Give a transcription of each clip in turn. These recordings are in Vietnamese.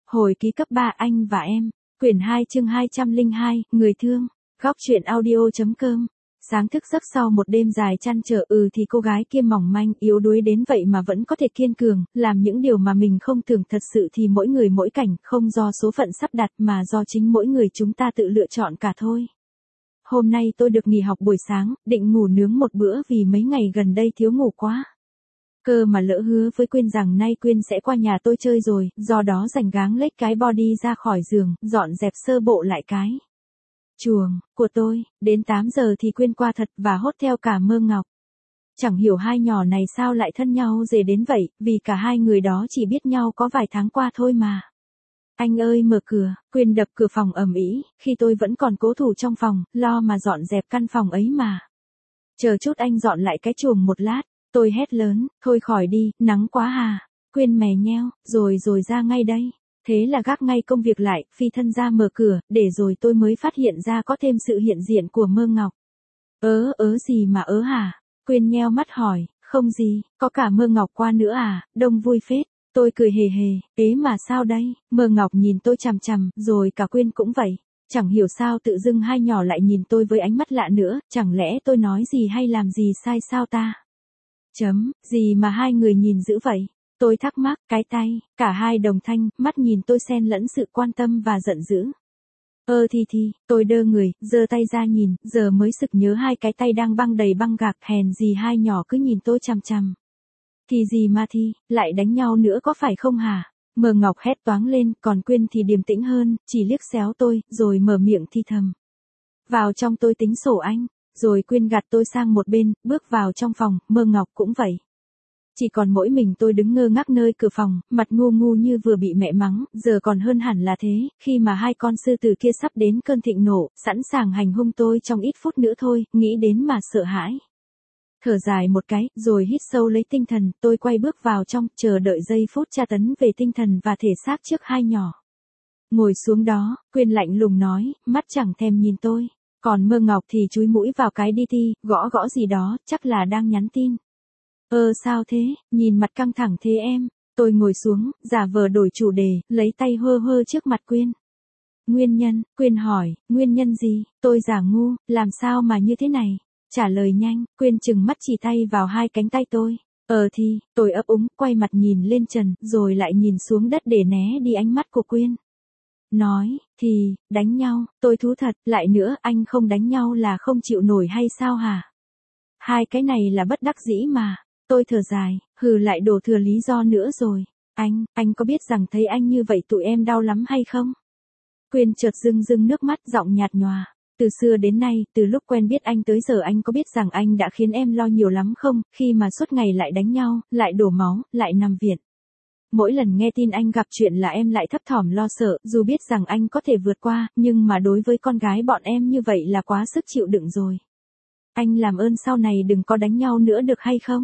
Hồi ký cấp 3 anh và em. Quyển 2 chương 202, người thương. Góc truyện audio.com. Sáng thức giấc sau một đêm dài trăn trở thì cô gái kia mỏng manh, yếu đuối đến vậy mà vẫn có thể kiên cường, làm những điều mà mình không tưởng. Thật sự thì mỗi người mỗi cảnh, không do số phận sắp đặt mà do chính mỗi người chúng ta tự lựa chọn cả thôi. Hôm nay tôi được nghỉ học buổi sáng, định ngủ nướng một bữa vì mấy ngày gần đây thiếu ngủ quá. Cơ mà lỡ hứa với Quyên rằng nay Quyên sẽ qua nhà tôi chơi rồi, do đó rảnh gáng lếch cái body ra khỏi giường, dọn dẹp sơ bộ lại cái chuồng của tôi. Đến 8 giờ thì Quyên qua thật và hốt theo cả Mơ Ngọc. Chẳng hiểu hai nhỏ này sao lại thân nhau dễ đến vậy, vì cả hai người đó chỉ biết nhau có vài tháng qua thôi mà. Anh ơi mở cửa. Quyên đập cửa phòng ầm ĩ, khi tôi vẫn còn cố thủ trong phòng, lo mà dọn dẹp căn phòng ấy mà. Chờ chút anh dọn lại cái chuồng một lát. Tôi hét lớn, thôi khỏi đi, nắng quá hà. Quyên mè nheo, rồi ra ngay đây. Thế là gác ngay công việc lại, phi thân ra mở cửa, để rồi tôi mới phát hiện ra có thêm sự hiện diện của Mơ Ngọc. Gì mà hả? Quyên nheo mắt hỏi, không gì, có cả Mơ Ngọc qua nữa à, đông vui phết. Tôi cười hề hề, ế mà sao đây? Mơ Ngọc nhìn tôi chằm chằm, rồi cả Quyên cũng vậy. Chẳng hiểu sao tự dưng hai nhỏ lại nhìn tôi với ánh mắt lạ nữa, chẳng lẽ tôi nói gì hay làm gì sai sao ta? Gì mà hai người nhìn dữ vậy? Tôi thắc mắc, cái tay, cả hai đồng thanh, mắt nhìn tôi xen lẫn sự quan tâm và giận dữ. Tôi đơ người, giơ tay ra nhìn, giờ mới sực nhớ hai cái tay đang băng đầy băng gạc, hèn gì hai nhỏ cứ nhìn tôi chằm chằm. Thì gì mà lại đánh nhau nữa có phải không hả? Mơ Ngọc hét toáng lên, còn Quyên thì điềm tĩnh hơn, chỉ liếc xéo tôi, rồi mở miệng thì thầm. Vào trong tôi tính sổ anh. Rồi Quyên gạt tôi sang một bên, bước vào trong phòng, Mơ Ngọc cũng vậy. Chỉ còn mỗi mình tôi đứng ngơ ngác nơi cửa phòng, mặt ngu ngu như vừa bị mẹ mắng, giờ còn hơn hẳn là thế, khi mà hai con sư tử kia sắp đến cơn thịnh nộ, sẵn sàng hành hung tôi trong ít phút nữa thôi, nghĩ đến mà sợ hãi. Thở dài một cái, rồi hít sâu lấy tinh thần, tôi quay bước vào trong, chờ đợi giây phút tra tấn về tinh thần và thể xác trước hai nhỏ. Ngồi xuống đó, Quyên lạnh lùng nói, mắt chẳng thèm nhìn tôi. Còn Mơ Ngọc thì chúi mũi vào cái gõ gì đó, chắc là đang nhắn tin. Sao thế, nhìn mặt căng thẳng thế em? Tôi ngồi xuống, giả vờ đổi chủ đề, lấy tay hơ trước mặt Quyên. Nguyên nhân, Quyên hỏi, nguyên nhân gì? Tôi giả ngu, làm sao mà như thế này? Trả lời nhanh, Quyên chừng mắt chỉ tay vào hai cánh tay tôi. Tôi ấp úng, quay mặt nhìn lên trần, rồi lại nhìn xuống đất để né đi ánh mắt của Quyên. Nói, đánh nhau, tôi thú thật, lại nữa, anh không đánh nhau là không chịu nổi hay sao hả? Hai cái này là bất đắc dĩ mà. Tôi thở dài, lại đổ thừa lý do nữa rồi. Anh có biết rằng thấy anh như vậy tụi em đau lắm hay không? Quyên chợt rưng nước mắt, giọng nhạt nhòa. Từ xưa đến nay, từ lúc quen biết anh tới giờ anh có biết rằng anh đã khiến em lo nhiều lắm không, khi mà suốt ngày lại đánh nhau, lại đổ máu, lại nằm viện. Mỗi lần nghe tin anh gặp chuyện là em lại thấp thỏm lo sợ, dù biết rằng anh có thể vượt qua, nhưng mà đối với con gái bọn em như vậy là quá sức chịu đựng rồi. Anh làm ơn sau này đừng có đánh nhau nữa được hay không?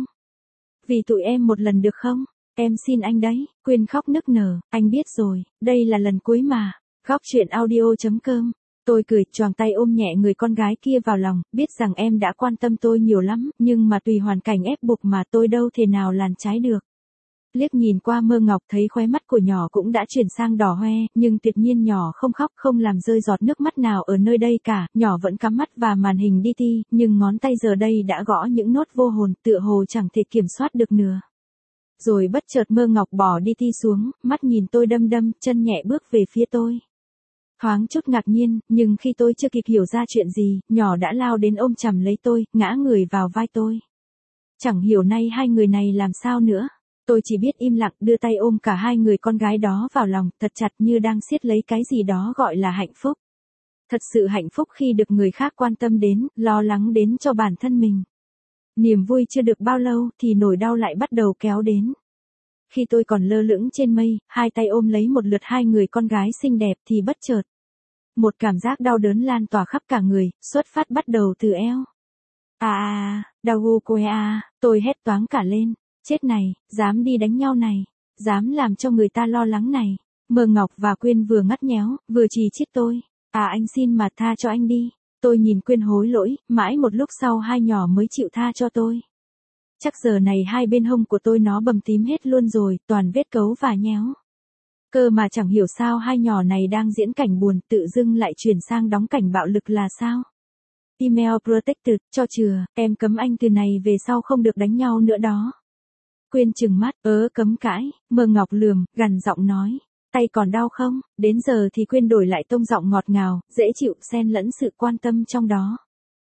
Vì tụi em một lần được không? Em xin anh đấy. Quyên khóc nức nở, anh biết rồi, đây là lần cuối mà. Góc truyện audio.com. Tôi cười, choàng tay ôm nhẹ người con gái kia vào lòng, biết rằng em đã quan tâm tôi nhiều lắm, nhưng mà tùy hoàn cảnh ép buộc mà tôi đâu thể nào làn trái được. Liếc nhìn qua Mơ Ngọc thấy khóe mắt của nhỏ cũng đã chuyển sang đỏ hoe, nhưng tuyệt nhiên nhỏ không khóc, không làm rơi giọt nước mắt nào ở nơi đây cả, nhỏ vẫn cắm mắt vào màn hình nhưng ngón tay giờ đây đã gõ những nốt vô hồn, tựa hồ chẳng thể kiểm soát được nữa. Rồi bất chợt Mơ Ngọc bỏ xuống, mắt nhìn tôi đăm, chân nhẹ bước về phía tôi. Thoáng chút ngạc nhiên, nhưng khi tôi chưa kịp hiểu ra chuyện gì, nhỏ đã lao đến ôm chầm lấy tôi, ngã người vào vai tôi. Chẳng hiểu nay hai người này làm sao nữa. Tôi chỉ biết im lặng đưa tay ôm cả hai người con gái đó vào lòng, thật chặt như đang siết lấy cái gì đó gọi là hạnh phúc. Thật sự hạnh phúc khi được người khác quan tâm đến, lo lắng đến cho bản thân mình. Niềm vui chưa được bao lâu thì nỗi đau lại bắt đầu kéo đến. Khi tôi còn lơ lửng trên mây, hai tay ôm lấy một lượt hai người con gái xinh đẹp thì bất chợt. Một cảm giác đau đớn lan tỏa khắp cả người, xuất phát bắt đầu từ eo. Đau cô tôi hét toáng cả lên. Chết này, dám đi đánh nhau này, dám làm cho người ta lo lắng này. Mơ Ngọc và Quyên vừa ngắt nhéo, vừa chì chít tôi. Anh xin mà tha cho anh đi. Tôi nhìn Quyên hối lỗi, mãi một lúc sau hai nhỏ mới chịu tha cho tôi. Chắc giờ này hai bên hông của tôi nó bầm tím hết luôn rồi, toàn vết cấu và nhéo. Cơ mà chẳng hiểu sao hai nhỏ này đang diễn cảnh buồn tự dưng lại chuyển sang đóng cảnh bạo lực là sao? Email protected, cho chừa, em cấm anh từ này về sau không được đánh nhau nữa đó. Quyên trừng mắt, cấm cãi, Mơ Ngọc lườm, gằn giọng nói. Tay còn đau không? Đến giờ thì Quyên đổi lại tông giọng ngọt ngào, dễ chịu, xen lẫn sự quan tâm trong đó.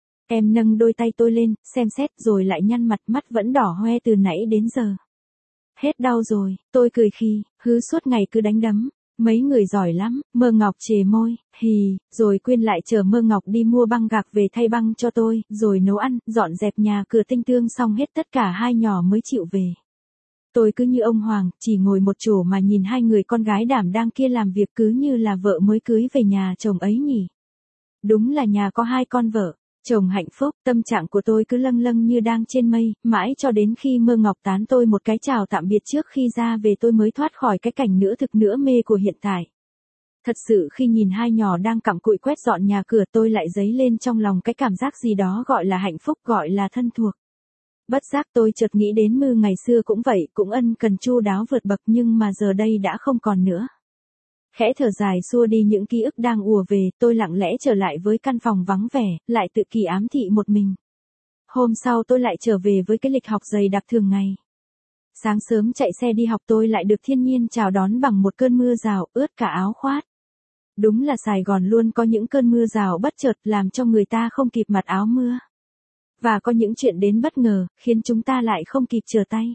Em nâng đôi tay tôi lên, xem xét rồi lại nhăn mặt, mắt vẫn đỏ hoe từ nãy đến giờ. Hết đau rồi, tôi cười khi, hứ suốt ngày cứ đánh đấm. Mấy người giỏi lắm, Mơ Ngọc chề môi, hì, rồi Quyên lại chờ Mơ Ngọc đi mua băng gạc về thay băng cho tôi, rồi nấu ăn, dọn dẹp nhà cửa tinh tương xong hết tất cả hai nhỏ mới chịu về. Tôi cứ như ông Hoàng, chỉ ngồi một chỗ mà nhìn hai người con gái đảm đang kia làm việc cứ như là vợ mới cưới về nhà chồng ấy nhỉ. Đúng là nhà có hai con vợ, chồng hạnh phúc, tâm trạng của tôi cứ lâng lâng như đang trên mây, mãi cho đến khi Mơ Ngọc tán tôi một cái chào tạm biệt trước khi ra về tôi mới thoát khỏi cái cảnh nửa thực nửa mê của hiện tại. Thật sự khi nhìn hai nhỏ đang cặm cụi quét dọn nhà cửa tôi lại dấy lên trong lòng cái cảm giác gì đó gọi là hạnh phúc, gọi là thân thuộc. Bất giác tôi chợt nghĩ đến Mư ngày xưa cũng vậy, cũng ân cần chu đáo vượt bậc nhưng mà giờ đây đã không còn nữa. Khẽ thở dài xua đi những ký ức đang ùa về, tôi lặng lẽ trở lại với căn phòng vắng vẻ, lại tự kỷ ám thị một mình. Hôm sau tôi lại trở về với cái lịch học dày đặc thường ngày. Sáng sớm chạy xe đi học tôi lại được thiên nhiên chào đón bằng một cơn mưa rào, ướt cả áo khoác. Đúng là Sài Gòn luôn có những cơn mưa rào bất chợt làm cho người ta không kịp mặc áo mưa. Và có những chuyện đến bất ngờ, khiến chúng ta lại không kịp trở tay.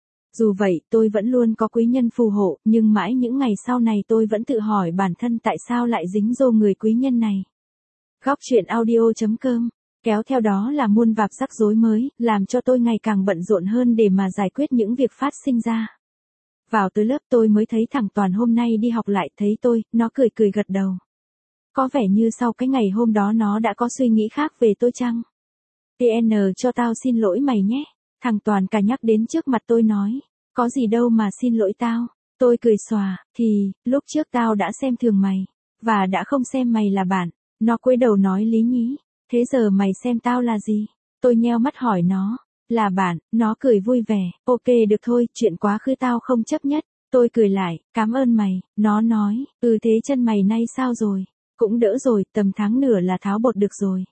Dù vậy, tôi vẫn luôn có quý nhân phù hộ, nhưng mãi những ngày sau này tôi vẫn tự hỏi bản thân tại sao lại dính dô người quý nhân này. Góc truyện audio.com, kéo theo đó là muôn vạp rắc rối mới, làm cho tôi ngày càng bận rộn hơn để mà giải quyết những việc phát sinh ra. Vào tới lớp tôi mới thấy thằng Toàn hôm nay đi học lại thấy tôi, nó cười cười gật đầu. Có vẻ như sau cái ngày hôm đó nó đã có suy nghĩ khác về tôi chăng? TN cho tao xin lỗi mày nhé. Thằng Toàn cả nhắc đến trước mặt tôi nói. Có gì đâu mà xin lỗi tao. Tôi cười xòa, thì, lúc trước tao đã xem thường mày. Và đã không xem mày là bạn. Nó cúi đầu nói lý nhí. Thế giờ mày xem tao là gì? Tôi nheo mắt hỏi nó. Là bạn, nó cười vui vẻ. Ok được thôi, chuyện quá khứ tao không chấp nhất. Tôi cười lại, cảm ơn mày. Nó nói, thế chân mày nay sao rồi? Cũng đỡ rồi, tầm tháng nửa là tháo bột được rồi.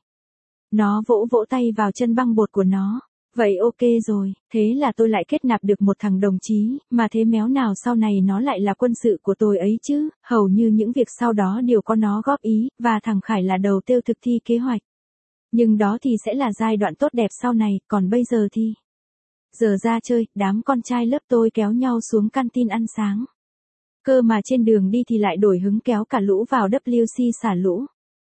Nó vỗ vỗ tay vào chân băng bột của nó. Vậy ok rồi, thế là tôi lại kết nạp được một thằng đồng chí, mà thế méo nào sau này nó lại là quân sự của tôi ấy chứ, hầu như những việc sau đó đều có nó góp ý, và thằng Khải là đầu tiêu thực thi kế hoạch. Nhưng đó thì sẽ là giai đoạn tốt đẹp sau này, còn bây giờ thì... Giờ ra chơi, đám con trai lớp tôi kéo nhau xuống canteen ăn sáng. Cơ mà trên đường đi thì lại đổi hứng kéo cả lũ vào WC xả lũ.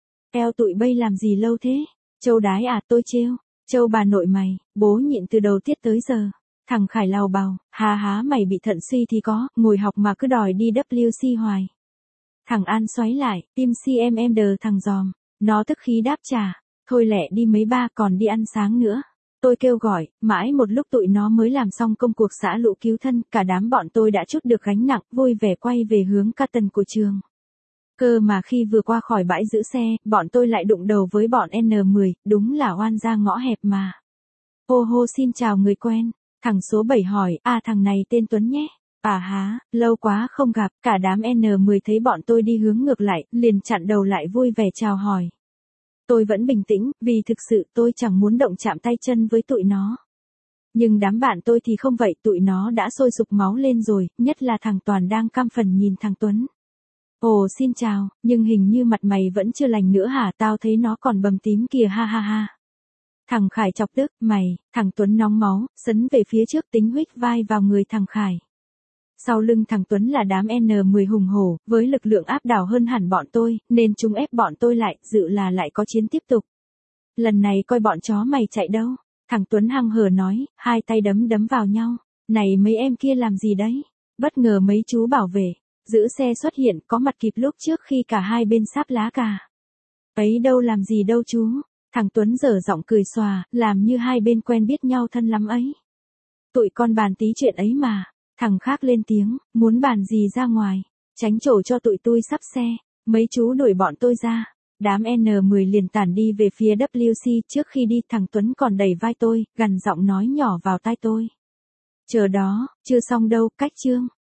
Eo tụi bây làm gì lâu thế? Châu đái à, tôi trêu. Châu bà nội mày, bố nhịn từ đầu tiết tới giờ. Thằng Khải lào bào, há mày bị thận suy thì có, ngồi học mà cứ đòi đi WC hoài. Thằng An xoáy lại, tim CMM đờ thằng giòm. Nó tức khí đáp trả, thôi lẹ đi mấy ba còn đi ăn sáng nữa. Tôi kêu gọi, mãi một lúc tụi nó mới làm xong công cuộc xả lũ cứu thân, cả đám bọn tôi đã trút được gánh nặng, vui vẻ quay về hướng Carton của trường. Cơ mà khi vừa qua khỏi bãi giữ xe, bọn tôi lại đụng đầu với bọn N10, đúng là oan ra ngõ hẹp mà. Hô hô xin chào người quen, thằng số 7 hỏi, thằng này tên Tuấn nhé. Lâu quá không gặp, cả đám N10 thấy bọn tôi đi hướng ngược lại, liền chặn đầu lại vui vẻ chào hỏi. Tôi vẫn bình tĩnh, vì thực sự tôi chẳng muốn động chạm tay chân với tụi nó. Nhưng đám bạn tôi thì không vậy, tụi nó đã sôi sục máu lên rồi, nhất là thằng Toàn đang căm phẫn nhìn thằng Tuấn. Ồ xin chào, nhưng hình như mặt mày vẫn chưa lành nữa hả, tao thấy nó còn bầm tím kìa ha ha ha. Thằng Khải chọc tức, mày, thằng Tuấn nóng máu, sấn về phía trước tính huých vai vào người thằng Khải. Sau lưng thằng Tuấn là đám N10 hùng hổ, với lực lượng áp đảo hơn hẳn bọn tôi, nên chúng ép bọn tôi lại, dự là lại có chiến tiếp tục. Lần này coi bọn chó mày chạy đâu. Thằng Tuấn hăng hở nói, hai tay đấm vào nhau. Này mấy em kia làm gì đấy? Bất ngờ mấy chú bảo vệ giữ xe xuất hiện, có mặt kịp lúc trước khi cả hai bên sáp lá cà. Ấy đâu làm gì đâu chú. Thằng Tuấn dở giọng cười xòa, làm như hai bên quen biết nhau thân lắm ấy. Tụi con bàn tí chuyện ấy mà. Thằng khác lên tiếng, muốn bàn gì ra ngoài. Tránh chỗ cho tụi tôi sắp xe. Mấy chú đuổi bọn tôi ra. Đám N10 liền tản đi về phía WC, trước khi đi thằng Tuấn còn đẩy vai tôi, gằn giọng nói nhỏ vào tai tôi. Chờ đó, chưa xong đâu, cách chương.